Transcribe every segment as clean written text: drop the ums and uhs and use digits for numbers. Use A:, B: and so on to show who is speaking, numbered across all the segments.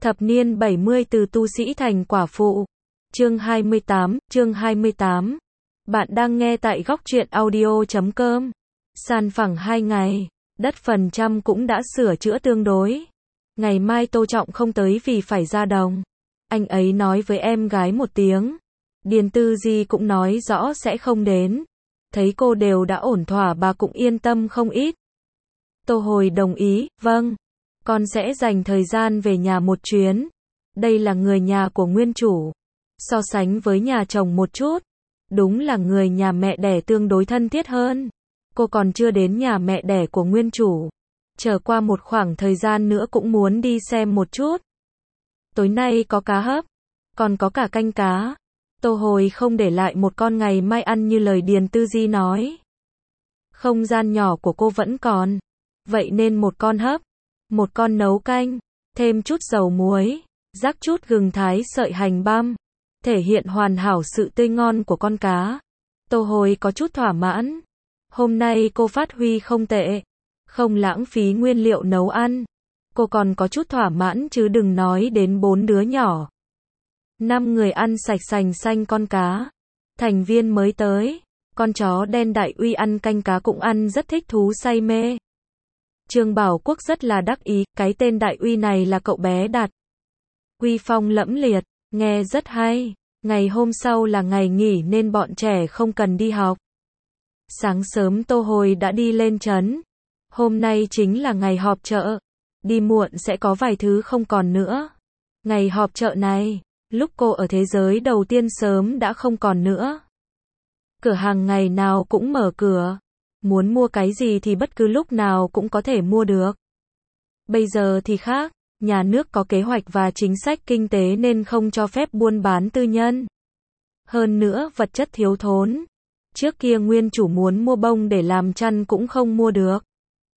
A: Thập niên 70 từ tu sĩ thành quả phụ. Chương 28. Bạn đang nghe tại góc truyện audio.com. Sàn phẳng 2 ngày, đất phần trăm cũng đã sửa chữa tương đối. Ngày mai Tô Trọng không tới vì phải ra đồng. Anh ấy nói với em gái một tiếng. Điền Tư Di cũng nói rõ sẽ không đến. Thấy cô đều đã ổn thỏa, bà cũng yên tâm không ít. Tô Hồi đồng ý, vâng. Con sẽ dành thời gian về nhà một chuyến. Đây là người nhà của nguyên chủ. So sánh với nhà chồng một chút, đúng là người nhà mẹ đẻ tương đối thân thiết hơn. Cô còn chưa đến nhà mẹ đẻ của nguyên chủ. Chờ qua một khoảng thời gian nữa cũng muốn đi xem một chút. Tối nay có cá hấp, còn có cả canh cá. Tô Hồi không để lại một con ngày mai ăn như lời Điền Tư Di nói. Không gian nhỏ của cô vẫn còn. Vậy nên một con hấp, một con nấu canh, thêm chút dầu muối, rắc chút gừng thái sợi hành băm, thể hiện hoàn hảo sự tươi ngon của con cá. Tô Hồi có chút thỏa mãn. Hôm nay cô phát huy không tệ, không lãng phí nguyên liệu nấu ăn. Cô còn có chút thỏa mãn chứ đừng nói đến 4 đứa nhỏ. 5 người ăn sạch sành xanh con cá. Thành viên mới tới, con chó đen Đại Uy ăn canh cá cũng ăn rất thích thú say mê. Trương Bảo Quốc rất là đắc ý, cái tên Đại Uy này là cậu bé đặt. Uy phong lẫm liệt, nghe rất hay. Ngày hôm sau là ngày nghỉ nên bọn trẻ không cần đi học. Sáng sớm Tô Hồi đã đi lên trấn. Hôm nay chính là ngày họp chợ. Đi muộn sẽ có vài thứ không còn nữa. Ngày họp chợ này, lúc cô ở thế giới đầu tiên sớm đã không còn nữa. Cửa hàng ngày nào cũng mở cửa. Muốn mua cái gì thì bất cứ lúc nào cũng có thể mua được. Bây giờ thì khác, nhà nước có kế hoạch và chính sách kinh tế nên không cho phép buôn bán tư nhân. Hơn nữa vật chất thiếu thốn. Trước kia nguyên chủ muốn mua bông để làm chăn cũng không mua được.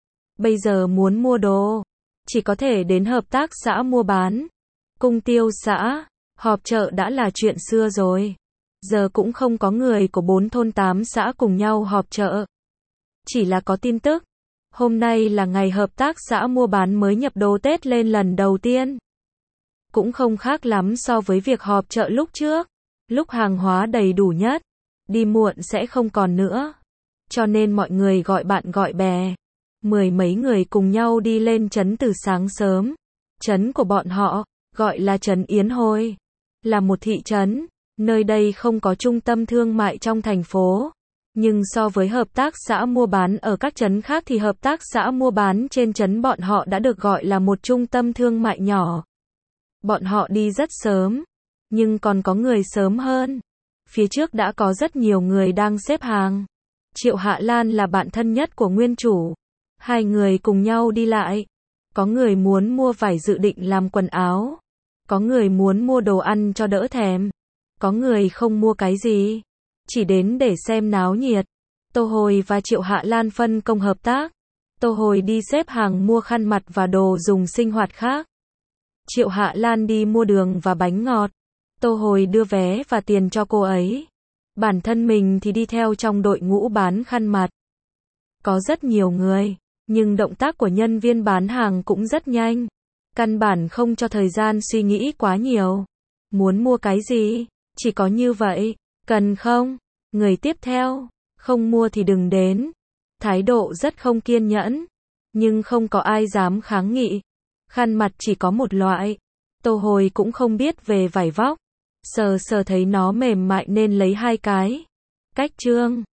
A: Bây giờ muốn mua đồ, chỉ có thể đến hợp tác xã mua bán. Cung tiêu xã, họp chợ đã là chuyện xưa rồi. Giờ cũng không có người của 4 thôn 8 xã cùng nhau họp chợ. Chỉ là có tin tức. Hôm nay là ngày hợp tác xã mua bán mới nhập đồ Tết lên lần đầu tiên. Cũng không khác lắm so với việc họp chợ lúc trước. Lúc hàng hóa đầy đủ nhất, đi muộn sẽ không còn nữa. Cho nên mọi người gọi bạn gọi bè. 10 mấy người cùng nhau đi lên trấn từ sáng sớm. Trấn của bọn họ, gọi là trấn Yến Hôi. Là một thị trấn, nơi đây không có trung tâm thương mại trong thành phố. Nhưng so với hợp tác xã mua bán ở các trấn khác thì hợp tác xã mua bán trên trấn bọn họ đã được gọi là một trung tâm thương mại nhỏ. Bọn họ đi rất sớm, nhưng còn có người sớm hơn. Phía trước đã có rất nhiều người đang xếp hàng. Triệu Hạ Lan là bạn thân nhất của nguyên chủ. Hai người cùng nhau đi lại. Có người muốn mua vải dự định làm quần áo. Có người muốn mua đồ ăn cho đỡ thèm. Có người không mua cái gì, chỉ đến để xem náo nhiệt. Tô Hồi và Triệu Hạ Lan phân công hợp tác. Tô Hồi đi xếp hàng mua khăn mặt và đồ dùng sinh hoạt khác. Triệu Hạ Lan đi mua đường và bánh ngọt. Tô Hồi đưa vé và tiền cho cô ấy. Bản thân mình thì đi theo trong đội ngũ bán khăn mặt. Có rất nhiều người, nhưng động tác của nhân viên bán hàng cũng rất nhanh. Căn bản không cho thời gian suy nghĩ quá nhiều. Muốn mua cái gì? Chỉ có như vậy. Cần không? Người tiếp theo. Không mua thì đừng đến. Thái độ rất không kiên nhẫn. Nhưng không có ai dám kháng nghị. Khăn mặt chỉ có một loại. Tô Hồi cũng không biết về vải vóc. Sờ sờ thấy nó mềm mại nên lấy 2 cái. Cách trương.